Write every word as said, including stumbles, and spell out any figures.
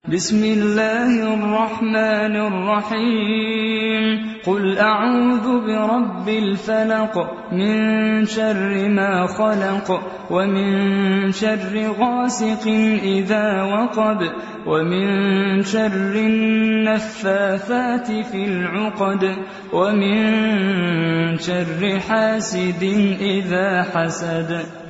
بسم الله الرحمن الرحيم قل أعوذ برب الفلق من شر ما خلق ومن شر غاسق إذا وقب ومن شر النفاثات في العقد ومن شر حاسد إذا حسد.